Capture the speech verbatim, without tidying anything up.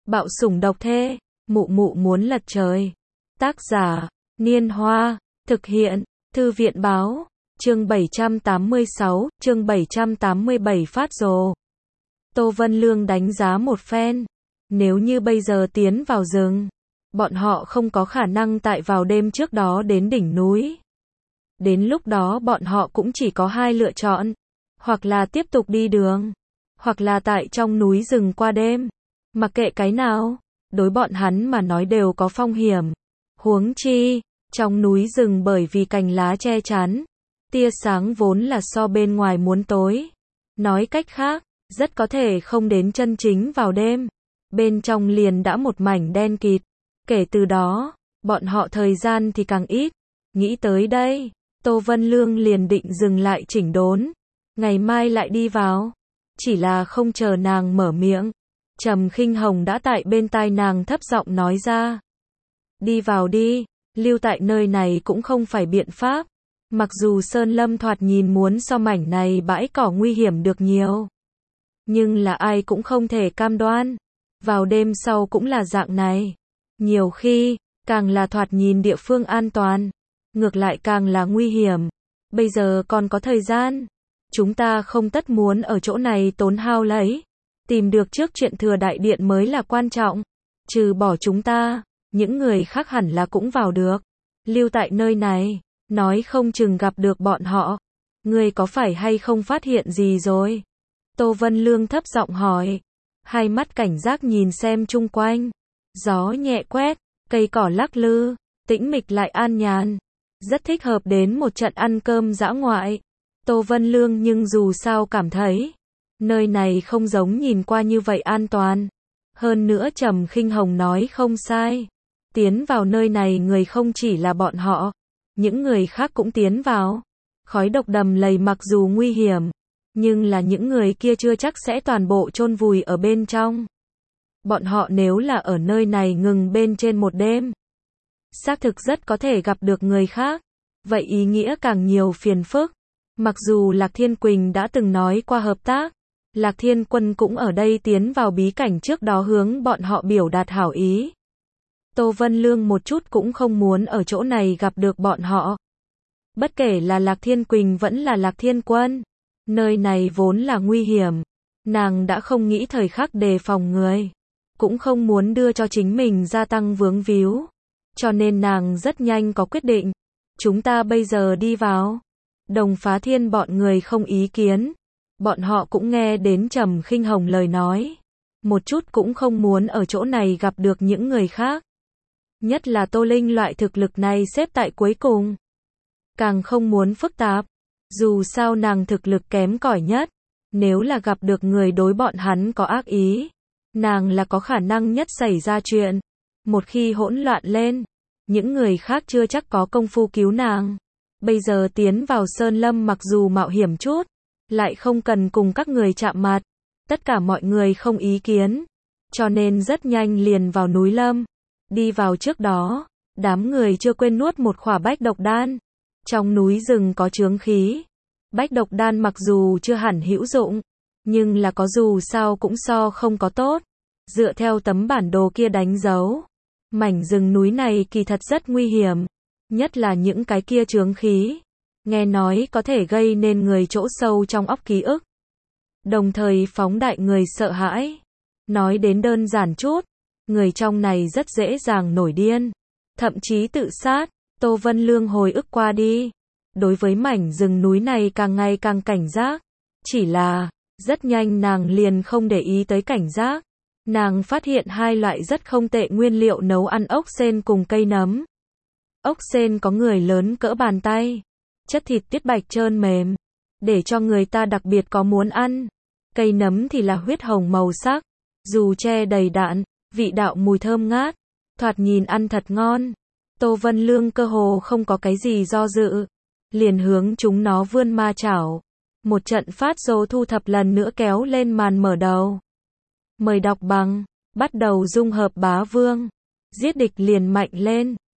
Bạo sủng độc thê, mụ mụ muốn lật trời. Tác giả, Niên Hoa, thực hiện, Thư viện Báo, chương bảy trăm tám mươi sáu, chương bảy trăm tám mươi bảy phát rồ. Tô Vân Lương đánh giá một phen, nếu như bây giờ tiến vào rừng, bọn họ không có khả năng tại vào đêm trước đó đến đỉnh núi. Đến lúc đó bọn họ cũng chỉ có hai lựa chọn, hoặc là tiếp tục đi đường, hoặc là tại trong núi rừng qua đêm. Mặc kệ cái nào, đối bọn hắn mà nói đều có phong hiểm. Huống chi, trong núi rừng bởi vì cành lá che chắn, tia sáng vốn là so bên ngoài muốn tối. Nói cách khác, rất có thể không đến chân chính vào đêm. Bên trong liền đã một mảnh đen kịt. Kể từ đó, bọn họ thời gian thì càng ít. Nghĩ tới đây, Tô Vân Lương liền định dừng lại chỉnh đốn. Ngày mai lại đi vào. Chỉ là không chờ nàng mở miệng, Trầm Khinh Hồng đã tại bên tai nàng thấp giọng nói ra. Đi vào đi, lưu tại nơi này cũng không phải biện pháp. Mặc dù Sơn Lâm thoạt nhìn muốn so mảnh này bãi cỏ nguy hiểm được nhiều. Nhưng là ai cũng không thể cam đoan. Vào đêm sau cũng là dạng này. Nhiều khi, càng là thoạt nhìn địa phương an toàn, ngược lại càng là nguy hiểm. Bây giờ còn có thời gian. Chúng ta không tất muốn ở chỗ này tốn hao lấy. Tìm được trước chuyện thừa đại điện mới là quan trọng. Trừ bỏ chúng ta, những người khác hẳn là cũng vào được. Lưu tại nơi này, nói không chừng gặp được bọn họ. Ngươi có phải hay không phát hiện gì rồi? Tô Vân Lương thấp giọng hỏi. Hai mắt cảnh giác nhìn xem chung quanh. Gió nhẹ quét, cây cỏ lắc lư, tĩnh mịch lại an nhàn. Rất thích hợp đến một trận ăn cơm dã ngoại. Tô Vân Lương nhưng dù sao cảm thấy, nơi này không giống nhìn qua như vậy an toàn. Hơn nữa Trầm Khinh Hồng nói không sai. Tiến vào nơi này người không chỉ là bọn họ, những người khác cũng tiến vào. Khói độc đầm lầy mặc dù nguy hiểm, nhưng là những người kia chưa chắc sẽ toàn bộ chôn vùi ở bên trong. Bọn họ nếu là ở nơi này ngừng bên trên một đêm, xác thực rất có thể gặp được người khác. Vậy ý nghĩa càng nhiều phiền phức. Mặc dù Lạc Thiên Quỳnh đã từng nói qua hợp tác, Lạc Thiên Quân cũng ở đây tiến vào bí cảnh trước đó hướng bọn họ biểu đạt hảo ý. Tô Vân Lương một chút cũng không muốn ở chỗ này gặp được bọn họ. Bất kể là Lạc Thiên Quỳnh vẫn là Lạc Thiên Quân, nơi này vốn là nguy hiểm. Nàng đã không nghĩ thời khắc đề phòng người, cũng không muốn đưa cho chính mình gia tăng vướng víu. Cho nên nàng rất nhanh có quyết định. Chúng ta bây giờ đi vào. Đồng Phá Thiên bọn người không ý kiến. Bọn họ cũng nghe đến Trầm Khinh Hồng lời nói. Một chút cũng không muốn ở chỗ này gặp được những người khác. Nhất là Tô Linh loại thực lực này xếp tại cuối cùng. Càng không muốn phức tạp. Dù sao nàng thực lực kém cỏi nhất. Nếu là gặp được người đối bọn hắn có ác ý, nàng là có khả năng nhất xảy ra chuyện. Một khi hỗn loạn lên, những người khác chưa chắc có công phu cứu nàng. Bây giờ tiến vào Sơn Lâm mặc dù mạo hiểm chút, lại không cần cùng các người chạm mặt. Tất cả mọi người không ý kiến, cho nên rất nhanh liền vào núi Lâm. Đi vào trước đó, đám người chưa quên nuốt một khỏa bách độc đan. Trong núi rừng có chướng khí. Bách độc đan mặc dù chưa hẳn hữu dụng, nhưng là có dù sao cũng so không có tốt. Dựa theo tấm bản đồ kia đánh dấu, mảnh rừng núi này kỳ thật rất nguy hiểm. Nhất là những cái kia chướng khí. Nghe nói có thể gây nên người chỗ sâu trong óc ký ức. Đồng thời phóng đại người sợ hãi. Nói đến đơn giản chút, người trong này rất dễ dàng nổi điên. Thậm chí tự sát. Tô Vân Lương hồi ức qua đi. Đối với mảnh rừng núi này càng ngày càng cảnh giác. Chỉ là, rất nhanh nàng liền không để ý tới cảnh giác. Nàng phát hiện hai loại rất không tệ nguyên liệu nấu ăn ốc sên cùng cây nấm. Ốc sên có người lớn cỡ bàn tay. Chất thịt tiết bạch trơn mềm. Để cho người ta đặc biệt có muốn ăn. Cây nấm thì là huyết hồng màu sắc. Dù che đầy đạn, vị đạo mùi thơm ngát. Thoạt nhìn ăn thật ngon. Tô Vân Lương cơ hồ không có cái gì do dự. Liền hướng chúng nó vươn ma chảo. Một trận phát rồ thu thập lần nữa kéo lên màn mở đầu. Mời đọc bằng. Bắt đầu dung hợp bá vương. Giết địch liền mạnh lên.